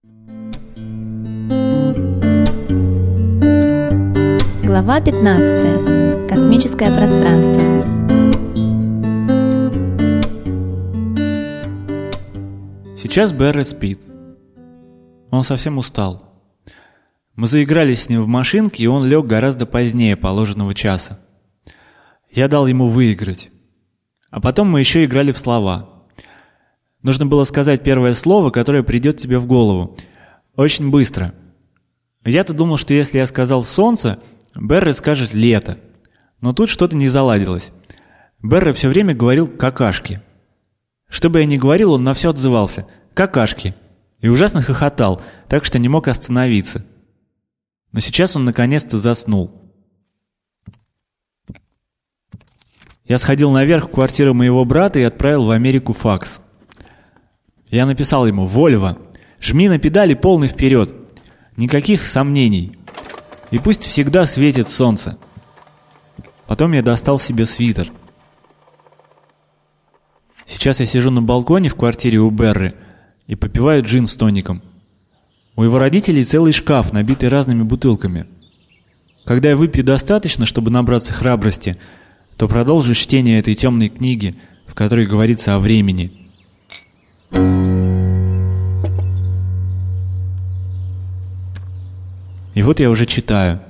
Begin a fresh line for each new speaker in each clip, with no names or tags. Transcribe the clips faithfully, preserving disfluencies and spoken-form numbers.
Глава пятнадцатая. Космическое пространство.
Сейчас Берри спит. Он совсем устал. Мы заигрались с ним в машинке, и он лег гораздо позднее положенного часа. Я дал ему выиграть. А потом мы еще играли в слова. Нужно было сказать первое слово, которое придет тебе в голову. Очень быстро. Я-то думал, что если я сказал «солнце», Берри скажет «лето». Но тут что-то не заладилось. Берри все время говорил «какашки». Что бы я ни говорил, он на все отзывался «какашки». И ужасно хохотал, так что не мог остановиться. Но сейчас он наконец-то заснул. Я сходил наверх в квартиру моего брата и отправил в Америку факс. Я написал ему: «Вольво, жми на педали полный вперед. Никаких сомнений. И пусть всегда светит солнце». Потом я достал себе свитер. Сейчас я сижу на балконе в квартире у Берри и попиваю джин с тоником. У его родителей целый шкаф, набитый разными бутылками. Когда я выпью достаточно, чтобы набраться храбрости, то продолжу чтение этой темной книги, в которой говорится о времени. И вот я уже читаю.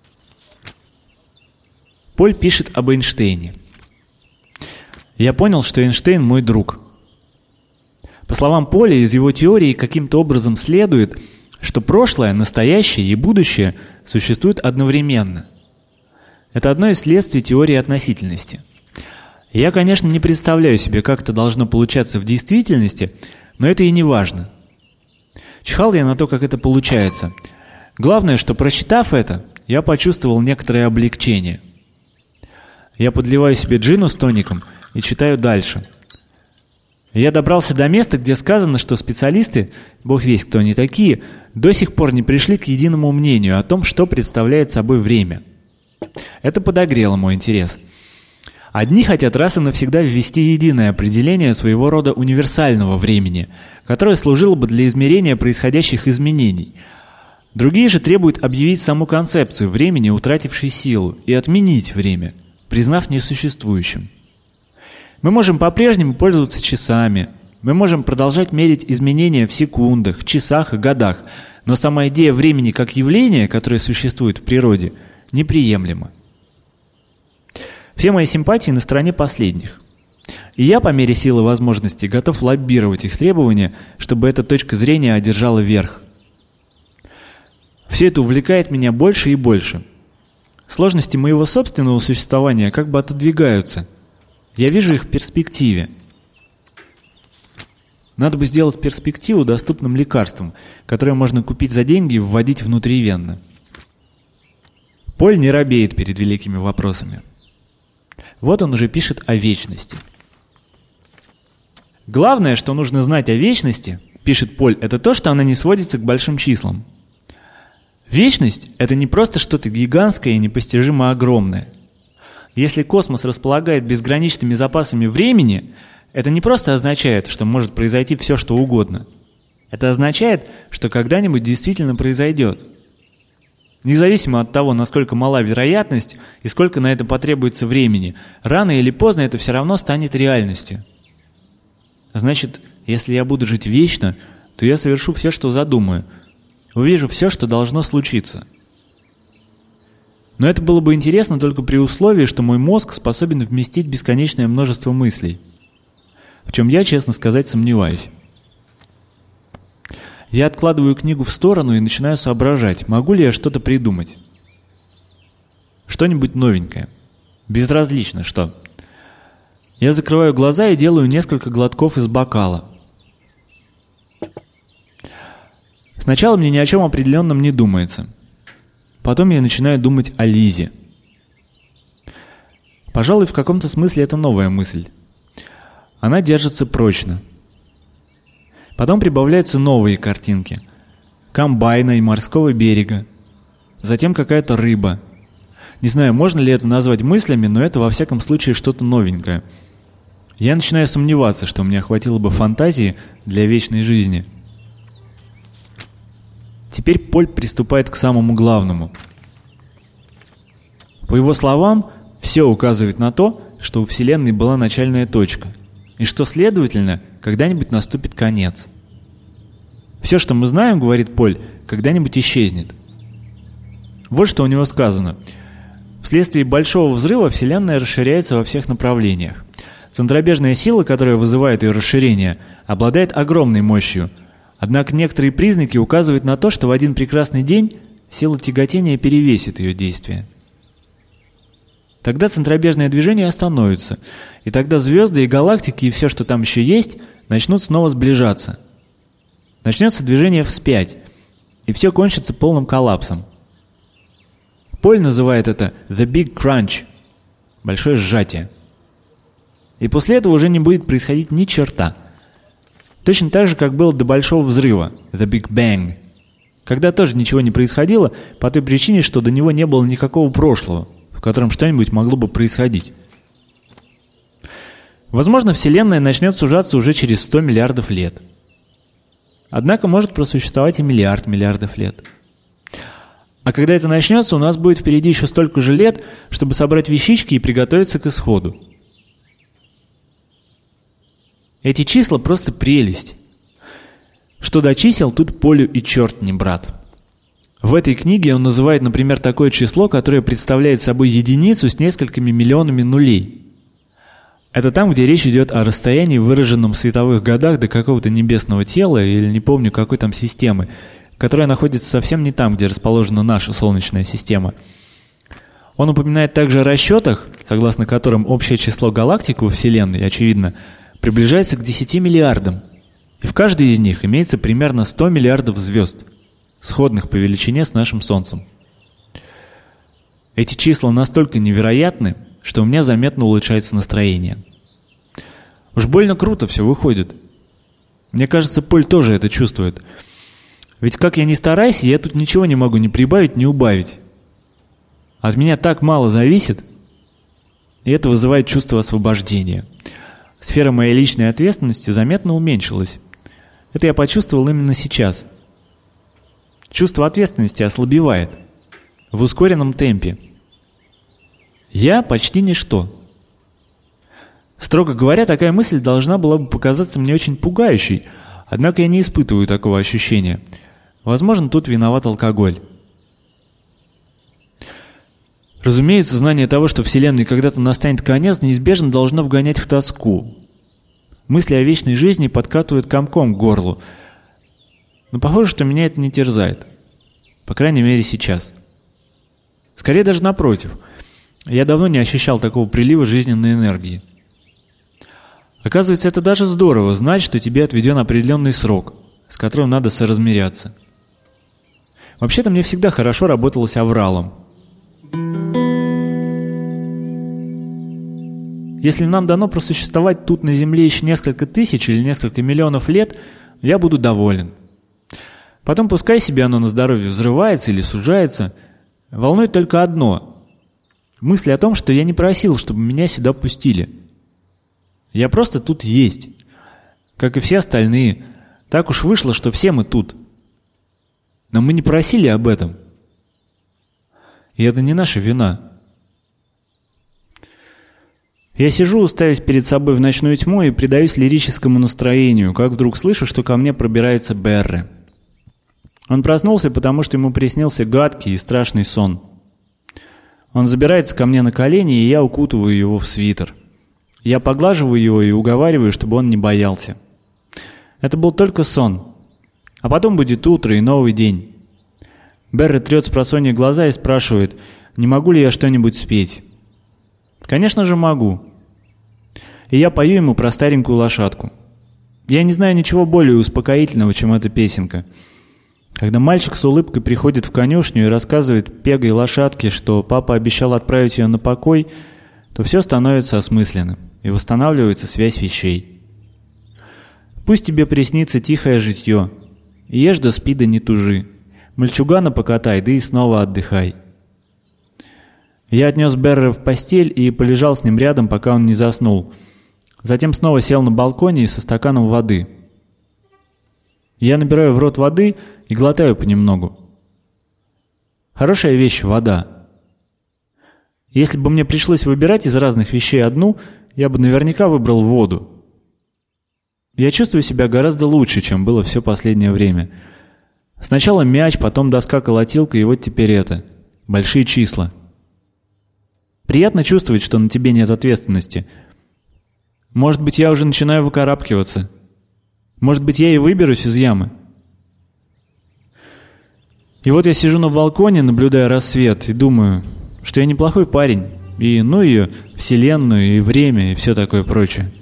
Поль пишет об Эйнштейне. Я понял, что Эйнштейн мой друг. По словам Поля, из его теории каким-то образом следует, что прошлое, настоящее и будущее существуют одновременно. Это одно из следствий теории относительности. Я, конечно, не представляю себе, как это должно получаться в действительности, но это и не важно. Чхал я на то, как это получается. Главное, что, прочитав это, я почувствовал некоторое облегчение. Я подливаю себе джину с тоником и читаю дальше. Я добрался до места, где сказано, что специалисты, бог весть кто они такие, до сих пор не пришли к единому мнению о том, что представляет собой время. Это подогрело мой интерес. Одни хотят раз и навсегда ввести единое определение своего рода универсального времени, которое служило бы для измерения происходящих изменений. Другие же требуют объявить саму концепцию времени, утратившей силу, и отменить время, признав несуществующим. Мы можем по-прежнему пользоваться часами, мы можем продолжать мерить изменения в секундах, часах и годах, но сама идея времени как явления, которое существует в природе, неприемлема. Все мои симпатии на стороне последних. И я, по мере силы возможностей, готов лоббировать их требования, чтобы эта точка зрения одержала верх. Все это увлекает меня больше и больше. Сложности моего собственного существования как бы отодвигаются. Я вижу их в перспективе. Надо бы сделать перспективу доступным лекарством, которое можно купить за деньги и вводить внутривенно. Поль не робеет перед великими вопросами. Вот он уже пишет о вечности. Главное, что нужно знать о вечности, пишет Поль, это то, что она не сводится к большим числам. Вечность – это не просто что-то гигантское и непостижимо огромное. Если космос располагает безграничными запасами времени, это не просто означает, что может произойти все, что угодно. Это означает, что когда-нибудь действительно произойдет. Независимо от того, насколько мала вероятность и сколько на это потребуется времени, рано или поздно это все равно станет реальностью. Значит, если я буду жить вечно, то я совершу все, что задумаю, увижу все, что должно случиться. Но это было бы интересно только при условии, что мой мозг способен вместить бесконечное множество мыслей, в чем я, честно сказать, сомневаюсь. Я откладываю книгу в сторону и начинаю соображать, могу ли я что-то придумать. Что-нибудь новенькое. Безразлично что. Я закрываю глаза и делаю несколько глотков из бокала. Сначала мне ни о чем определенном не думается. Потом я начинаю думать о Лизе. Пожалуй, в каком-то смысле это новая мысль. Она держится прочно. Потом прибавляются новые картинки. Комбайна и морского берега. Затем какая-то рыба. Не знаю, можно ли это назвать мыслями, но это во всяком случае что-то новенькое. Я начинаю сомневаться, что мне хватило бы фантазии для вечной жизни. теперь Поль приступает к самому главному. По его словам, все указывает на то, что у Вселенной была начальная точка, и что, следовательно, когда-нибудь наступит конец. Все, что мы знаем, говорит Поль, когда-нибудь исчезнет. Вот что у него сказано. Вследствие большого взрыва Вселенная расширяется во всех направлениях. Центробежная сила, которая вызывает ее расширение, обладает огромной мощью. Однако некоторые признаки указывают на то, что в один прекрасный день сила тяготения перевесит ее действие. Тогда центробежное движение остановится, и тогда звезды и галактики и все, что там еще есть, начнут снова сближаться. Начнется движение вспять, и все кончится полным коллапсом. Поль называет это «the big crunch» – большое сжатие. И после этого уже не будет происходить ни черта. Точно так же, как было до Большого взрыва – «the big bang», когда тоже ничего не происходило по той причине, что до него не было никакого прошлого, в котором что-нибудь могло бы происходить. Возможно, Вселенная начнет сужаться уже через сто миллиардов лет. Однако может просуществовать и миллиард миллиардов лет. А когда это начнется, у нас будет впереди еще столько же лет, чтобы собрать вещички и приготовиться к исходу. Эти числа просто прелесть. Что до чисел, тут Полю и черт не брат. В этой книге он называет, например, такое число, которое представляет собой единицу с несколькими миллионами нулей. Это там, где речь идет о расстоянии, выраженном в световых годах до какого-то небесного тела, или не помню какой там системы, которая находится совсем не там, где расположена наша Солнечная система. Он упоминает также о расчетах, согласно которым общее число галактик во Вселенной, очевидно, приближается к десяти миллиардам, и в каждой из них имеется примерно сто миллиардов звезд, сходных по величине с нашим Солнцем. Эти числа настолько невероятны, что у меня заметно улучшается настроение. Уж больно круто все выходит. Мне кажется, Поль тоже это чувствует. Ведь как я ни стараюсь, я тут ничего не могу ни прибавить, ни убавить. От меня так мало зависит, и это вызывает чувство освобождения. Сфера моей личной ответственности заметно уменьшилась. Это я почувствовал именно сейчас. Чувство ответственности ослабевает в ускоренном темпе. Я почти ничто. Строго говоря, такая мысль должна была бы показаться мне очень пугающей, однако я не испытываю такого ощущения. Возможно, тут виноват алкоголь. Разумеется, знание того, что Вселенной когда-то настанет конец, неизбежно должно вгонять в тоску. Мысли о вечной жизни подкатывают комком к горлу. Но похоже, что меня это не терзает. По крайней мере, сейчас. Скорее даже напротив. Я давно не ощущал такого прилива жизненной энергии. Оказывается, это даже здорово знать, что тебе отведен определенный срок, с которым надо соразмеряться. Вообще-то мне всегда хорошо работалось авралом. Если нам дано просуществовать тут на Земле еще несколько тысяч или несколько миллионов лет, я буду доволен. Потом пускай себе оно на здоровье взрывается или сужается. Волнует только одно. Мысль о том, что я не просил, чтобы меня сюда пустили. Я просто тут есть. Как и все остальные. Так уж вышло, что все мы тут. Но мы не просили об этом. И это не наша вина. Я сижу, уставясь перед собой в ночную тьму и предаюсь лирическому настроению, как вдруг слышу, что ко мне пробирается Берре. Он проснулся, потому что ему приснился гадкий и страшный сон. Он забирается ко мне на колени, и я укутываю его в свитер. Я поглаживаю его и уговариваю, чтобы он не боялся. Это был только сон. А потом будет утро и новый день. Берре трет спросонья глаза и спрашивает, не могу ли я что-нибудь спеть. Конечно же могу. И я пою ему про старенькую лошадку. Я не знаю ничего более успокоительного, чем эта песенка. Когда мальчик с улыбкой приходит в конюшню и рассказывает пегой лошадке, что папа обещал отправить ее на покой, то все становится осмысленным, и восстанавливается связь вещей. Пусть тебе приснится тихое житье, и ешь да спи да не тужи, мальчугана покатай, да и снова отдыхай. Я отнес Берре в постель и полежал с ним рядом, пока он не заснул. Затем снова сел на балконе со стаканом воды. Я набираю в рот воды и глотаю понемногу. Хорошая вещь — вода. Если бы мне пришлось выбирать из разных вещей одну, я бы наверняка выбрал воду. Я чувствую себя гораздо лучше, чем было все последнее время. Сначала мяч, потом доска-колотилка, и вот теперь это. Большие числа. Приятно чувствовать, что на тебе нет ответственности. Может быть, я уже начинаю выкарабкиваться. Может быть, я и выберусь из ямы. И вот я сижу на балконе, наблюдая рассвет, и думаю, что я неплохой парень. И ну ее, вселенную, и время, и все такое прочее.